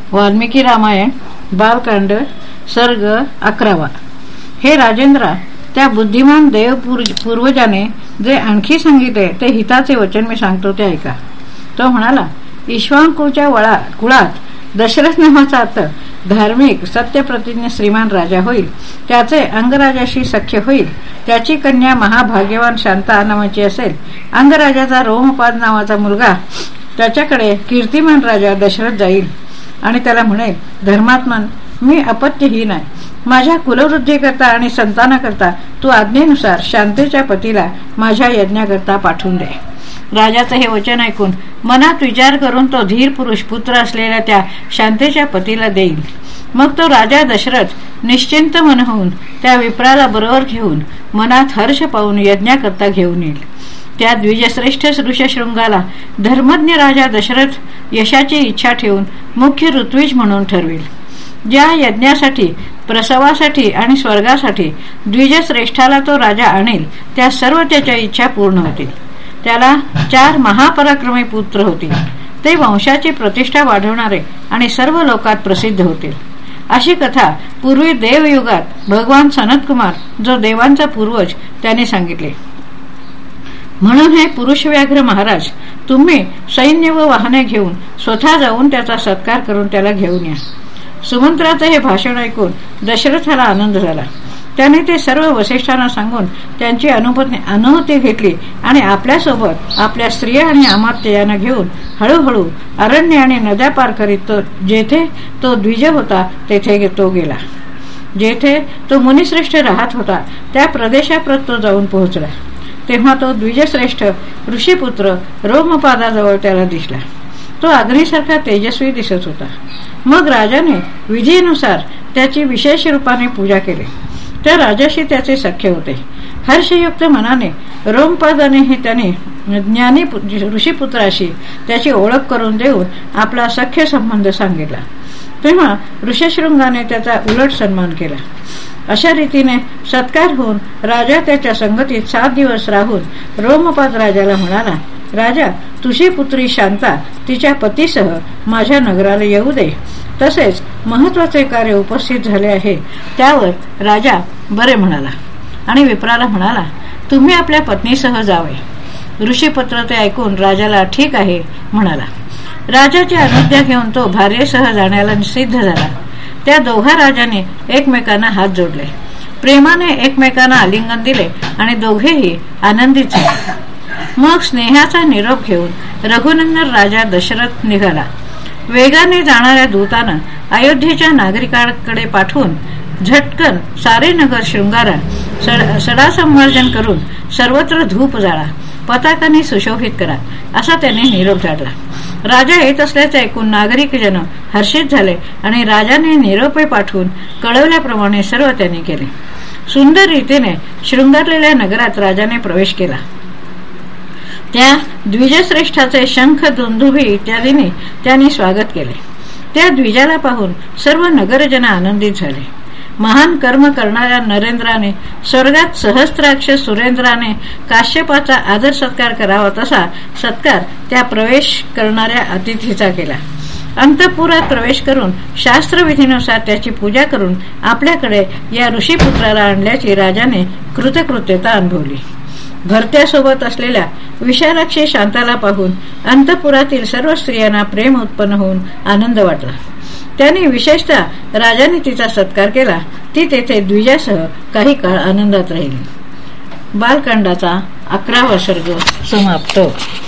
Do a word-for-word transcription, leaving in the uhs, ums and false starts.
वाल्मिकी रामायण बालकांड सर्ग अकरावा. हे राजेंद्रा, त्या बुद्धिमान देव पूर्वजाने जे आणखी सांगितले ते हिताचे वचन मी सांगतो ते ऐका. तो म्हणाला, ईश्वांकुच्या वळा कुळात दशरथ नावाचा अर्थ धार्मिक सत्यप्रतिज्ञ श्रीमान राजा होईल. त्याचे अंगराजाशी सख्य होईल. त्याची कन्या महाभाग्यवान शांता नावाची असेल. अंगराजाचा रोमपाद नावाचा मुलगा त्याच्याकडे कीर्तिमान राजा दशरथ जाईल आणि त्याला म्हणेल, धर्मात्मन, मी अपत्यहीन आहे. माझ्या कुलवृद्धीकरता आणि संतानाकरता तू आज्ञेनुसार शांतेच्या पतीला माझ्या यज्ञाकरता पाठवून दे. राजाचं हे वचन ऐकून मनात विचार करून तो धीर पुरुष पुत्र असलेल्या त्या शांतेच्या पतीला देईल. मग तो राजा दशरथ निश्चिंत मन होऊन त्या विप्राला बरोबर घेऊन मनात हर्ष पाहून यज्ञाकरता घेऊन येईल. त्या द्विजश्रेष्ठ ऋषशृंगाला धर्मज्ञ राजा दशरथ यशाची इच्छा ठेवून मुख्य ऋत्विज म्हणून ठरवेल. ज्या यज्ञासाठी, प्रसवासाठी आणि स्वर्गासाठी द्विजश्रेष्ठाला तो राजा आणेल त्या सर्व त्याच्या इच्छा पूर्ण होतील. त्याला चार महापराक्रमी पुत्र होतील. ते वंशाची प्रतिष्ठा वाढवणारे आणि सर्व लोकात प्रसिद्ध होतील. अशी कथा पूर्वी देवयुगात भगवान सनतकुमार जो देवांचा पूर्वज त्याने सांगितले. म्हणून हे पुरुषव्याघ्र महाराज, तुम्ही सैन्य व वाहने घेऊन स्वतः जाऊन त्याचा सत्कार करून त्याला घेऊन या. सुमंत्राचे हे भाषण ऐकून दशरथाला आनंद झाला. त्याने ते सर्व वसिष्ठांना सांगून त्यांची अनुमती अनुमती घेतली आणि आपल्यासोबत आपल्या स्त्रिया आणि अमात्य यांना घेऊन हळूहळू अरण्य आणि नद्या पार करीत तो जेथे तो द्विज होता तेथे तो गेला. जेथे तो मुनिश्रेष्ठ राहत होता त्या प्रदेशाप्रत तो जाऊन पोहोचला. तेव्हा तो द्विजश्रेष्ठ ऋषीपुत्र रोमपादाजवळ त्याला दिसला. तो अग्नीसारखा तेजस्वी दिसत होता. मग राजाने विधीनुसार त्याची विशेष रूपाने पूजा केली. त्या राजाशी त्याचे सख्य होते. हर्षयुक्त मनाने रोमपादाने हे त्याने ज्ञानी ऋषीपुत्राशी त्याची ओळख करून देऊन आपला सख्य संबंध सांगितला. तेव्हा ऋषशृंगाने त्याचा उलट सन्मान केला. अशा रीतीने सत्कार होऊन राजा त्याच्या संगतीत सात दिवस राहून रोमपाद राजाला म्हणाला, राजा, तुझी पुत्री शांता तिच्या पतीसह माझ्या नगराला येऊ दे. तसेच महत्वाचे कार्य उपस्थित झाले आहे. त्यावर राजा बरे म्हणाला आणि विप्राला म्हणाला, तुम्ही आपल्या पत्नीसह जावे. ऋषीपुत्र ते ऐकून राजाला ठीक आहे म्हणाला. राजाची अनुज्ञा घेऊन तो भार्येसह जाण्याला सिद्ध झाला. त्या दोघा राजाने एकमेकांना हात जोडले, प्रेमाने एकमेकांना आलिंगन दिले आणि दोघेही आनंदित झाले. मग स्नेहाचा निरोप घेऊन रघुनंदन राजा दशरथ निघाला. वेगाने जाणाऱ्या दूतानं अयोध्येच्या नागरिकांकडे पाठवून झटकन सारे नगर शृंगारा सडा संवर्जन करून सर्वत्र धूप जाळा, पताकाने सुशोभित करा असा त्याने निरोप झाडला. राजा येत असल्याचे ऐकून नागरिकजन हर्षित झाले आणि राजाने निरोपे पाठवून कळवल्याप्रमाणे सर्व त्यांनी केले. सुंदर रीतीने शृंगारलेल्या नगरात राजाने प्रवेश केला. त्या द्विजश्रेष्ठाचे शंख, दुंदुभी इत्यादीने त्यांनी स्वागत केले. त्या द्विजाला पाहून सर्व नगरजन आनंदित झाले. महान कर्म करणाऱ्या नरेंद्राने स्वर्गात सहस्त्राक्ष सुरेंद्राने काश्यपाचा आदर सत्कार करावा तसा सत्कार त्या प्रवेश करणाऱ्या अतिथीचा केला. अंतःपुरात प्रवेश करून शास्त्रविधीनुसार त्याची पूजा करून आपल्याकडे या ऋषीपुत्राला आणल्याची राजाने कृतकृत्यता अनुभवली. भरत्यासोबत असलेल्या विशालाक्षी शांताला पाहून अंतःपुरातील सर्व स्त्रियांना प्रेम उत्पन्न होऊन आनंद वाटला. त्यांनी विशेषतः राजाने तिचा सत्कार केला. ती तेथे द्विजासह काही काळ आनंदात राहिली. बालकांडाचा अकरावा सर्ग समाप्त.